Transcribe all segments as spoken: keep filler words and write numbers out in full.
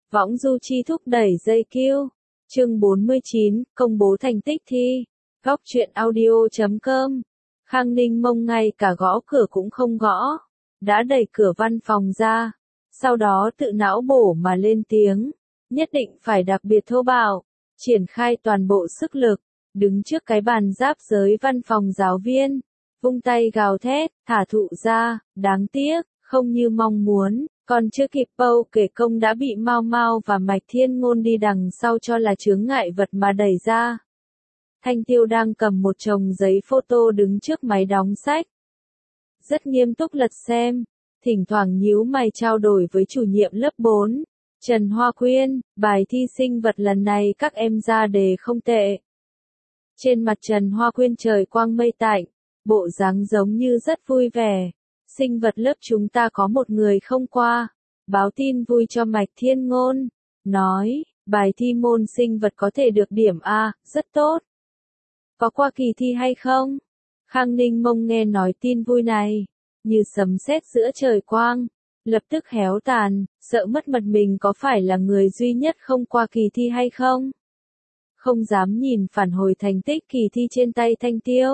Võng du chi thúc đẩy dây kiêu. Chương bốn mươi chín, công bố thành tích thi. Góc truyện audio chấm com. Khang Ninh Mông ngay cả gõ cửa cũng không gõ. Đã đẩy cửa văn phòng ra. Sau đó tự não bổ mà lên tiếng. Nhất định phải đặc biệt thô bạo. Triển khai toàn bộ sức lực. Đứng trước cái bàn giáp giới văn phòng giáo viên. Vung tay gào thét, thả thụ ra, đáng tiếc, không như mong muốn. Còn chưa kịp bâu kể công đã bị Mao Mao và Mạch Thiên Ngôn đi đằng sau cho là chướng ngại vật mà đẩy ra. Thanh Tiêu đang cầm một chồng giấy photo đứng trước máy đóng sách. Rất nghiêm túc lật xem, thỉnh thoảng nhíu mày trao đổi với chủ nhiệm lớp bốn. Trần Hoa Quyên, bài thi sinh vật lần này các em ra đề không tệ. Trên mặt Trần Hoa Quyên trời quang mây tạnh, bộ dáng giống như rất vui vẻ. Sinh vật lớp chúng ta có một người không qua. Báo tin vui cho Mạch Thiên Ngôn. Nói, bài thi môn sinh vật có thể được điểm A, rất tốt. Có qua kỳ thi hay không? Khang Ninh Mông nghe nói tin vui này. Như sấm sét giữa trời quang. Lập tức héo tàn, sợ mất mật mình có phải là người duy nhất không qua kỳ thi hay không? Không dám nhìn phản hồi thành tích kỳ thi trên tay Thanh Tiêu.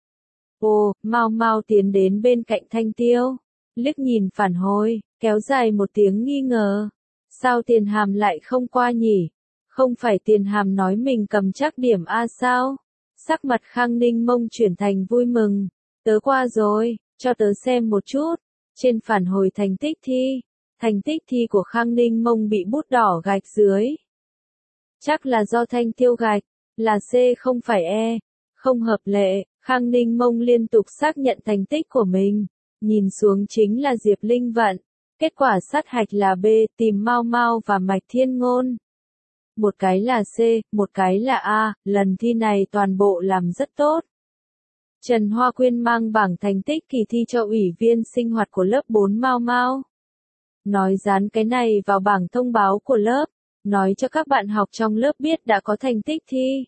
Ồ, Mao Mao tiến đến bên cạnh Thanh Tiêu, liếc nhìn phản hồi, kéo dài một tiếng nghi ngờ. Sao Tiền Hàm lại không qua nhỉ? Không phải Tiền Hàm nói mình cầm chắc điểm A sao? Sắc mặt Khang Ninh Mông chuyển thành vui mừng. Tớ qua rồi, cho tớ xem một chút. Trên phản hồi thành tích thi, thành tích thi của Khang Ninh Mông bị bút đỏ gạch dưới. Chắc là do Thanh Tiêu gạch, là C không phải E, không hợp lệ. Khang Ninh Mông liên tục xác nhận thành tích của mình, nhìn xuống chính là Diệp Linh Vận, kết quả sát hạch là B, tìm Mao Mao và Mạch Thiên Ngôn. Một cái là C, một cái là A, lần thi này toàn bộ làm rất tốt. Trần Hoa Quyên mang bảng thành tích kỳ thi cho ủy viên sinh hoạt của lớp bốn Mao Mao. Nói dán cái này vào bảng thông báo của lớp, nói cho các bạn học trong lớp biết đã có thành tích thi.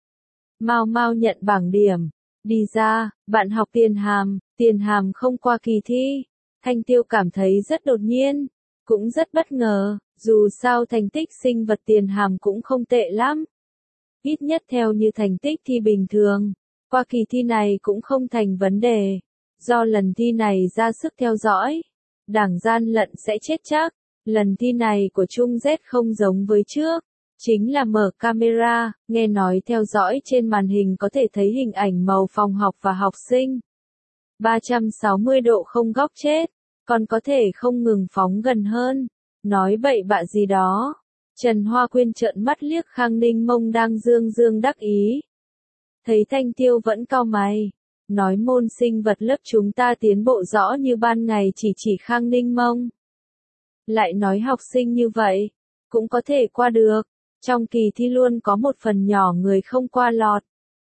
Mao Mao nhận bảng điểm. Đi ra, bạn học Tiền Hàm, Tiền Hàm không qua kỳ thi. Thanh Tiêu cảm thấy rất đột nhiên, cũng rất bất ngờ, dù sao thành tích sinh vật Tiền Hàm cũng không tệ lắm. Ít nhất theo như thành tích thi bình thường, qua kỳ thi này cũng không thành vấn đề. Do lần thi này ra sức theo dõi, đảng gian lận sẽ chết chắc. Lần thi này của Trung Z không giống với trước. Chính là mở camera, nghe nói theo dõi trên màn hình có thể thấy hình ảnh màu phòng học và học sinh. ba trăm sáu mươi độ không góc chết, còn có thể không ngừng phóng gần hơn. Nói bậy bạ gì đó. Trần Hoa Quyên trợn mắt liếc Khang Ninh Mông đang dương dương đắc ý. Thấy Thanh Tiêu vẫn cau mày. Nói môn sinh vật lớp chúng ta tiến bộ rõ như ban ngày chỉ chỉ Khang Ninh Mông. Lại nói học sinh như vậy, cũng có thể qua được. Trong kỳ thi luôn có một phần nhỏ người không qua lọt.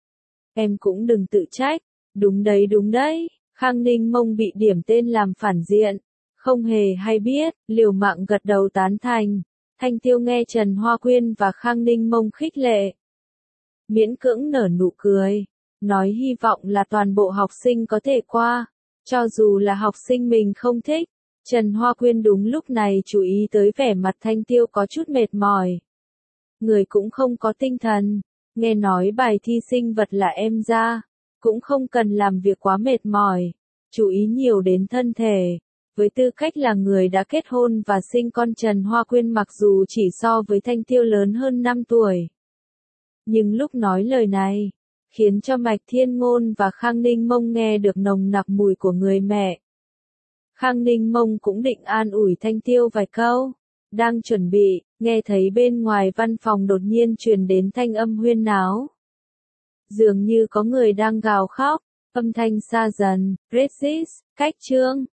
Em cũng đừng tự trách. Đúng đấy đúng đấy. Khang Ninh Mông bị điểm tên làm phản diện. Không hề hay biết, liều mạng gật đầu tán thành. Thanh Tiêu nghe Trần Hoa Quyên và Khang Ninh Mông khích lệ. Miễn cưỡng nở nụ cười. Nói hy vọng là toàn bộ học sinh có thể qua. Cho dù là học sinh mình không thích. Trần Hoa Quyên đúng lúc này chú ý tới vẻ mặt Thanh Tiêu có chút mệt mỏi. Người cũng không có tinh thần, nghe nói bài thi sinh vật là em ra, cũng không cần làm việc quá mệt mỏi, chú ý nhiều đến thân thể. Với tư cách là người đã kết hôn và sinh con, Trần Hoa Quyên mặc dù chỉ so với Thanh Tiêu lớn hơn năm tuổi. Nhưng lúc nói lời này, khiến cho Mạch Thiên Ngôn và Khang Ninh Mông nghe được nồng nặc mùi của người mẹ. Khang Ninh Mông cũng định an ủi Thanh Tiêu vài câu. Đang chuẩn bị, nghe thấy bên ngoài văn phòng đột nhiên truyền đến thanh âm huyên náo. Dường như có người đang gào khóc, âm thanh xa dần, Regis, cách chương.